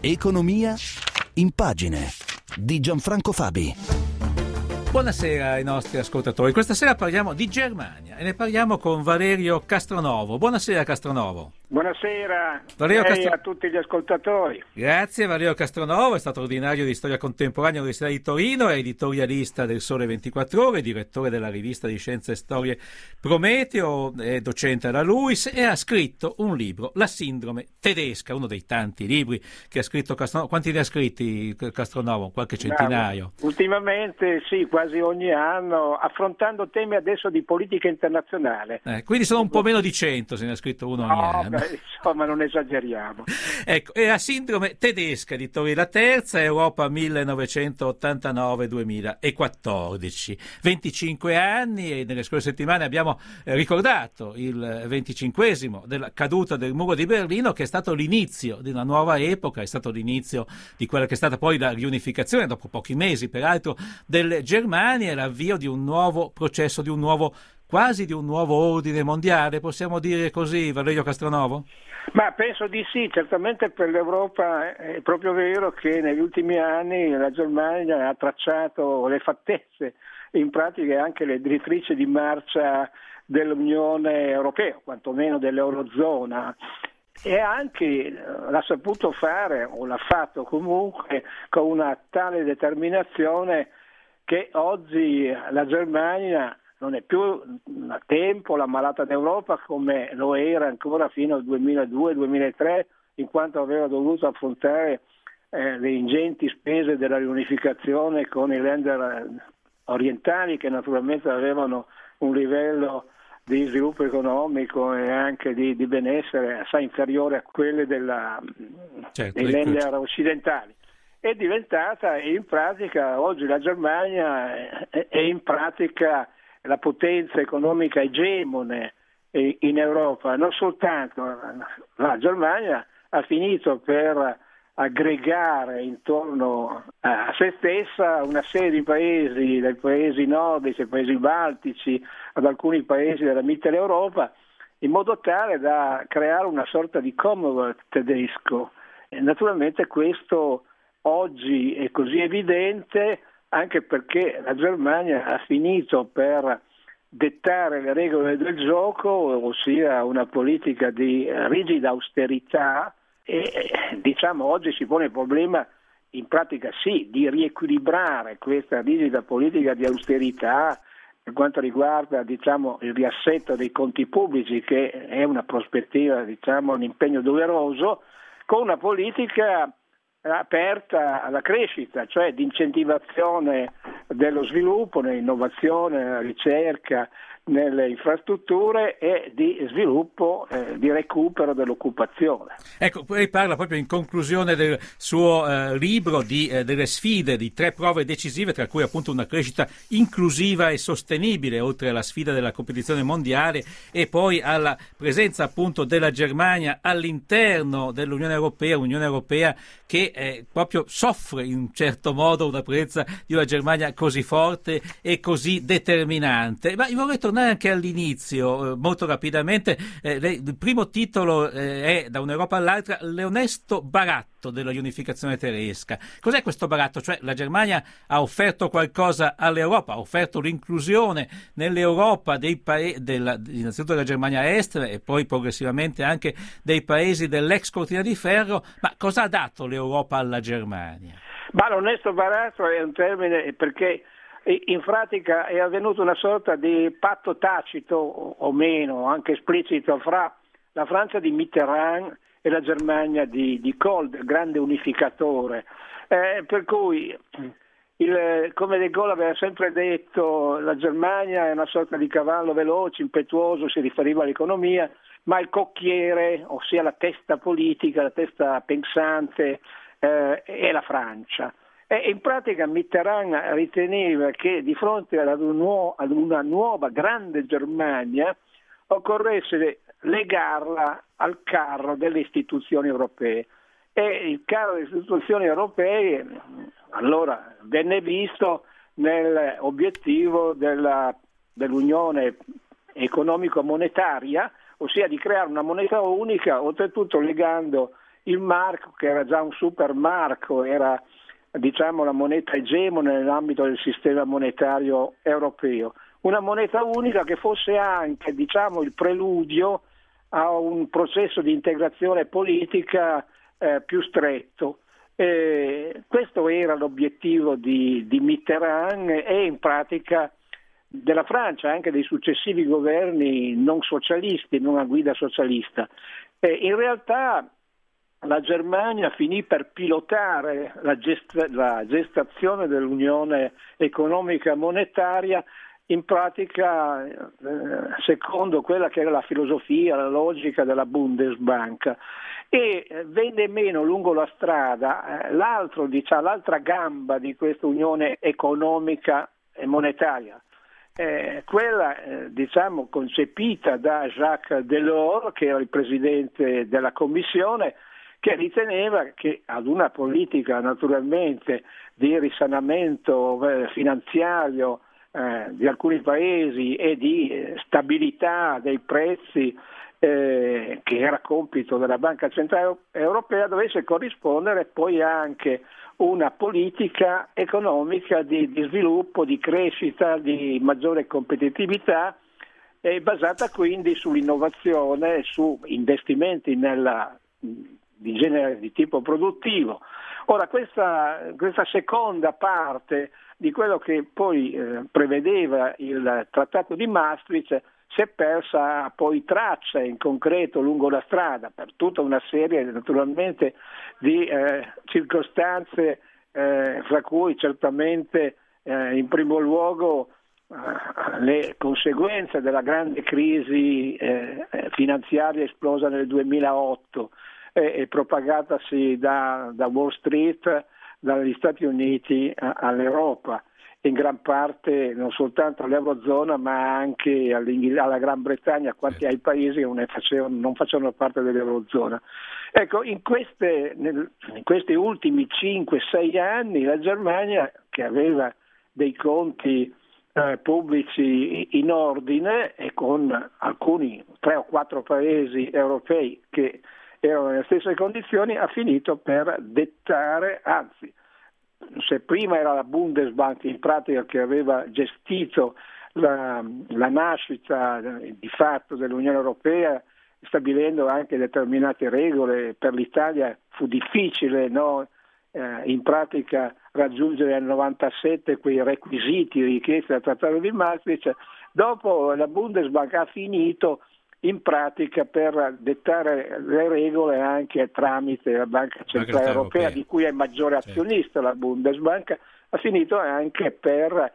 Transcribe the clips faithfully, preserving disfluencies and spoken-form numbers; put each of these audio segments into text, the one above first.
Economia in pagine di Gianfranco Fabi. Buonasera ai nostri ascoltatori. Questa sera parliamo di Germania e ne parliamo con Valerio Castronovo. Buonasera Castronovo. Buonasera Valerio a, Castro... a tutti gli ascoltatori. Grazie. Valerio Castronovo è stato ordinario di storia contemporanea all'Università di Torino, è editorialista del Sole ventiquattro Ore, direttore della rivista di scienze e storie Prometeo, è docente alla LUISS e ha scritto un libro, La sindrome tedesca, uno dei tanti libri che ha scritto Castronovo. Quanti ne ha scritti Castronovo? Qualche centinaio? No, ultimamente sì, quasi ogni anno, affrontando temi adesso di politica internazionale. Eh, quindi sono un po' meno di cento, se ne ha scritto uno ogni no, anno. Beh, insomma, non esageriamo. Ecco, è la sindrome tedesca di Torri la Terza, Europa millenovecentottantanove duemilaquattordici. venticinque anni e nelle scorse settimane abbiamo eh, ricordato il venticinquesimo della caduta del muro di Berlino, che è stato l'inizio di una nuova epoca, è stato l'inizio di quella che è stata poi la riunificazione, dopo pochi mesi peraltro, delle Germanie e l'avvio di un nuovo processo, di un nuovo quasi di un nuovo ordine mondiale, possiamo dire così, Valerio Castronovo? Ma penso di sì, certamente per l'Europa è proprio vero che negli ultimi anni la Germania ha tracciato le fattezze, in pratica anche le direttrici di marcia dell'Unione Europea, quantomeno dell'Eurozona, e anche l'ha saputo fare, o l'ha fatto comunque, con una tale determinazione che oggi la Germania non è più a tempo la malata d'Europa come lo era ancora fino al duemiladue duemilatré, in quanto aveva dovuto affrontare eh, le ingenti spese della riunificazione con i Länder orientali, che naturalmente avevano un livello di sviluppo economico e anche di, di benessere assai inferiore a quelle della, certo, dei Länder occidentali. È diventata in pratica, oggi la Germania è, è in pratica la potenza economica egemone in Europa. Non soltanto la Germania ha finito per aggregare intorno a se stessa una serie di paesi, dai paesi nordici ai paesi baltici ad alcuni paesi della Mitteleuropa, in modo tale da creare una sorta di Commonwealth tedesco. E naturalmente questo oggi è così evidente anche perché la Germania ha finito per dettare le regole del gioco, ossia una politica di rigida austerità, e diciamo oggi si pone il problema in pratica sì di riequilibrare questa rigida politica di austerità per quanto riguarda diciamo il riassetto dei conti pubblici, che è una prospettiva, diciamo un impegno doveroso, con una politica aperta alla crescita, cioè di incentivazione dello sviluppo, nell'innovazione, nella ricerca, nelle infrastrutture e di sviluppo, eh, di recupero dell'occupazione. Ecco, lei parla proprio in conclusione del suo eh, libro di, eh, delle sfide, di tre prove decisive, tra cui appunto una crescita inclusiva e sostenibile, oltre alla sfida della competizione mondiale e poi alla presenza appunto della Germania all'interno dell'Unione Europea, Unione Europea che eh, proprio soffre in un certo modo una presenza di una Germania così forte e così determinante. Ma io vorrei tornare anche all'inizio, eh, molto rapidamente. Eh, lei, il primo titolo eh, è Da un'Europa all'altra, l'onesto baratto della riunificazione tedesca. Cos'è questo baratto? Cioè la Germania ha offerto qualcosa all'Europa, ha offerto l'inclusione nell'Europa dei paesi, della, innanzitutto della Germania Est e poi progressivamente anche dei paesi dell'ex cortina di ferro, ma cosa ha dato l'Europa alla Germania? Ma l'onesto baratto è un termine perché in pratica è avvenuto una sorta di patto tacito o meno, anche esplicito, fra la Francia di Mitterrand e la Germania di, di Kohl, il grande unificatore. Eh, per cui, il, come De Gaulle aveva sempre detto, la Germania è una sorta di cavallo veloce, impetuoso, si riferiva all'economia, ma il cocchiere, ossia la testa politica, la testa pensante, eh, è la Francia. E in pratica Mitterrand riteneva che di fronte ad, un nuovo, ad una nuova grande Germania occorresse legarla al carro delle istituzioni europee. E il carro delle istituzioni europee allora venne visto nell'obiettivo della, dell'unione economico-monetaria, ossia di creare una moneta unica, oltretutto legando il marco, che era già un super marco, era diciamo la moneta egemone nell'ambito del sistema monetario europeo, una moneta unica che fosse anche diciamo il preludio a un processo di integrazione politica eh, più stretto. Eh, questo era l'obiettivo di, di Mitterrand e in pratica della Francia, anche dei successivi governi non socialisti, non a guida socialista. Eh, in realtà la Germania finì per pilotare la, gest- la gestazione dell'Unione economica monetaria in pratica eh, secondo quella che era la filosofia, la logica della Bundesbank, e eh, venne meno lungo la strada eh, l'altro, diciamo, l'altra gamba di questa unione economica e monetaria, eh, quella eh, diciamo concepita da Jacques Delors, che era il presidente della Commissione, che riteneva che ad una politica naturalmente di risanamento eh, finanziario eh, di alcuni paesi e di eh, stabilità dei prezzi eh, che era compito della Banca Centrale Europea dovesse corrispondere poi anche una politica economica di, di sviluppo, di crescita, di maggiore competitività, eh, basata quindi sull'innovazione, su investimenti nella di genere di tipo produttivo. Ora questa, questa seconda parte di quello che poi eh, prevedeva il Trattato di Maastricht si è persa poi traccia in concreto lungo la strada per tutta una serie naturalmente di eh, circostanze, eh, fra cui certamente eh, in primo luogo eh, le conseguenze della grande crisi eh, finanziaria esplosa nel duemilaotto e propagatasi da, da Wall Street, dagli Stati Uniti all'Europa, in gran parte non soltanto all'Eurozona ma anche alla Gran Bretagna, quanti ai paesi che non facevano, non facevano parte dell'Eurozona. Ecco, in, queste, nel, in questi ultimi cinque sei anni la Germania, che aveva dei conti eh, pubblici in ordine e con alcuni tre o quattro paesi europei che erano nelle stesse condizioni, ha finito per dettare, anzi se prima era la Bundesbank in pratica che aveva gestito la, la nascita di fatto dell'Unione Europea, stabilendo anche determinate regole, per l'Italia fu difficile, no? eh, in pratica raggiungere nel novantasette quei requisiti richiesti dal Trattato di Maastricht. Dopo la Bundesbank ha finito in pratica per dettare le regole anche tramite la Banca Centrale Europea, Europea, di cui è maggiore azionista, certo. La Bundesbank ha finito anche per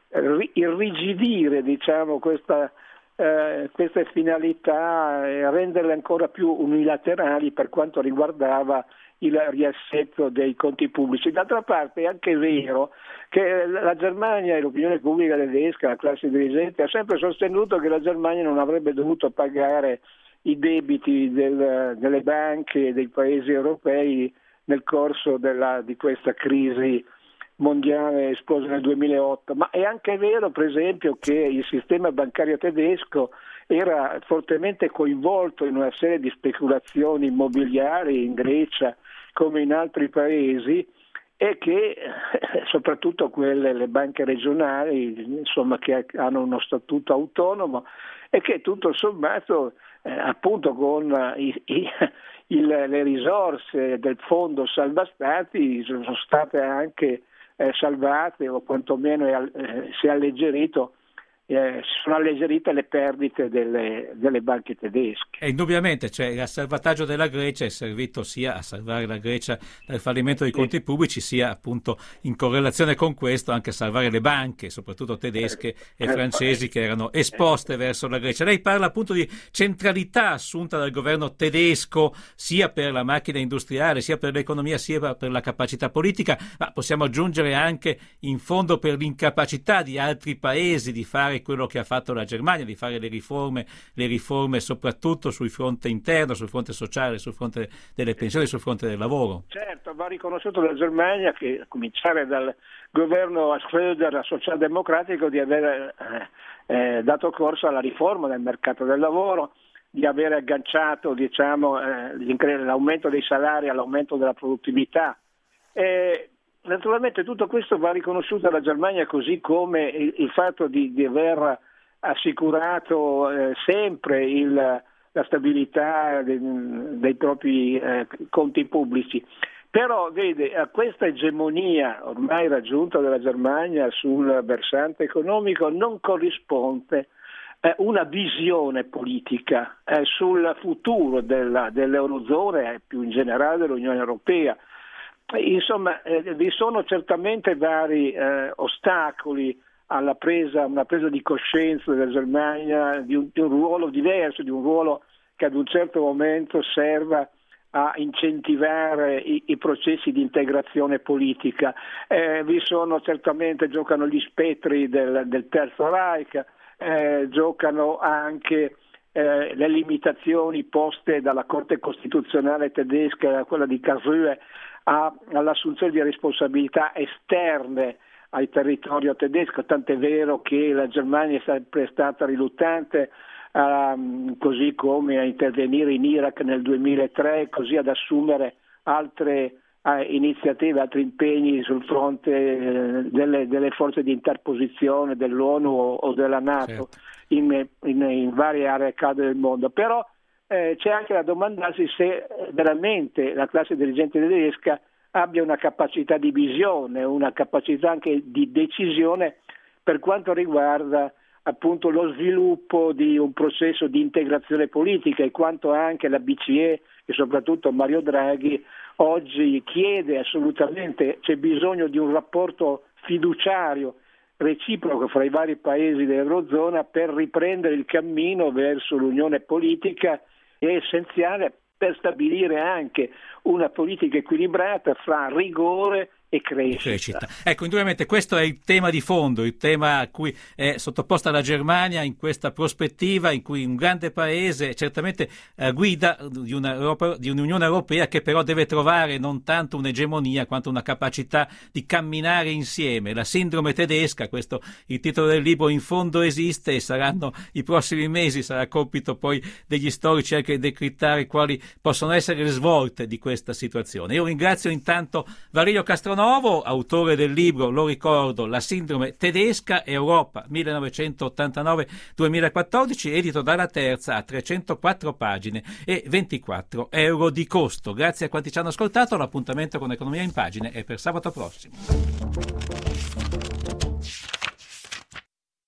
irrigidire diciamo, questa, eh, queste finalità e renderle ancora più unilaterali per quanto riguardava il riassetto dei conti pubblici. D'altra parte è anche vero che la Germania e l'opinione pubblica tedesca, la classe dirigente, ha sempre sostenuto che la Germania non avrebbe dovuto pagare i debiti del, delle banche dei paesi europei nel corso della, di questa crisi mondiale esplosa nel duemilaotto, ma è anche vero per esempio che il sistema bancario tedesco era fortemente coinvolto in una serie di speculazioni immobiliari in Grecia come in altri paesi, e che soprattutto quelle, le banche regionali, insomma, che hanno uno statuto autonomo, e che tutto sommato eh, appunto con i, i, il, le risorse del fondo salva stati sono state anche eh, salvate, o quantomeno eh, si è alleggerito Eh, si sono alleggerite le perdite delle, delle banche tedesche. E indubbiamente, cioè, il salvataggio della Grecia è servito sia a salvare la Grecia dal fallimento dei conti pubblici, sia appunto in correlazione con questo anche a salvare le banche, soprattutto tedesche e francesi, che erano esposte verso la Grecia. Lei parla appunto di centralità assunta dal governo tedesco sia per la macchina industriale, sia per l'economia, sia per la capacità politica, ma possiamo aggiungere anche in fondo per l'incapacità di altri paesi di fare quello che ha fatto la Germania, di fare le riforme, le riforme soprattutto sul fronte interno, sul fronte sociale, sul fronte delle pensioni, sul fronte del lavoro. Certo, va riconosciuto la Germania, che a cominciare dal governo Schröder socialdemocratico, di aver eh, eh, dato corso alla riforma del mercato del lavoro, di avere agganciato, diciamo, eh, l'aumento dei salari all'aumento della produttività. Eh, naturalmente tutto questo va riconosciuto alla Germania, così come il, il fatto di, di aver assicurato eh, sempre il, la stabilità de, dei propri eh, conti pubblici. Però vede, a questa egemonia ormai raggiunta dalla Germania sul versante economico non corrisponde eh, una visione politica eh, sul futuro della, dell'Eurozona e più in generale dell'Unione Europea. Insomma, eh, vi sono certamente vari eh, ostacoli alla presa, una presa di coscienza della Germania di un, di un ruolo diverso, di un ruolo che ad un certo momento serva a incentivare i, i processi di integrazione politica. Eh, vi sono certamente, giocano gli spettri del, del Terzo Reich, eh, giocano anche eh, le limitazioni poste dalla Corte Costituzionale tedesca, quella di Karlsruhe, a, all'assunzione di responsabilità esterne al territorio tedesco, tant'è vero che la Germania è sempre stata riluttante, Um, così come a intervenire in Iraq nel duemilatré, così ad assumere altre uh, iniziative, altri impegni sul fronte eh, delle, delle forze di interposizione dell'ONU o, o della NATO, certo, in, in, in varie aree calde del mondo. Però eh, c'è anche da domandarsi se veramente la classe dirigente tedesca abbia una capacità di visione, una capacità anche di decisione per quanto riguarda appunto lo sviluppo di un processo di integrazione politica, e quanto anche la B C E e soprattutto Mario Draghi oggi chiede assolutamente. C'è bisogno di un rapporto fiduciario reciproco fra i vari paesi dell'Eurozona per riprendere il cammino verso l'unione politica. È essenziale per stabilire anche una politica equilibrata fra rigore e crescita. crescita. Ecco, indubbiamente questo è il tema di fondo, il tema a cui è sottoposta la Germania in questa prospettiva, in cui un grande paese certamente eh, guida di, una Europa, di un'Unione Europea che però deve trovare non tanto un'egemonia quanto una capacità di camminare insieme. La sindrome tedesca, questo il titolo del libro, in fondo esiste, e saranno i prossimi mesi, sarà compito poi degli storici anche decrittare quali possono essere le svolte di questa situazione. Io ringrazio intanto Varilio Castronovo, autore del libro, lo ricordo, La sindrome tedesca, Europa millenovecentottantanove duemilaquattordici, edito dalla Terza, a trecentoquattro pagine e ventiquattro euro di costo. Grazie a quanti ci hanno ascoltato. L'appuntamento con Economia in Pagine è per sabato prossimo.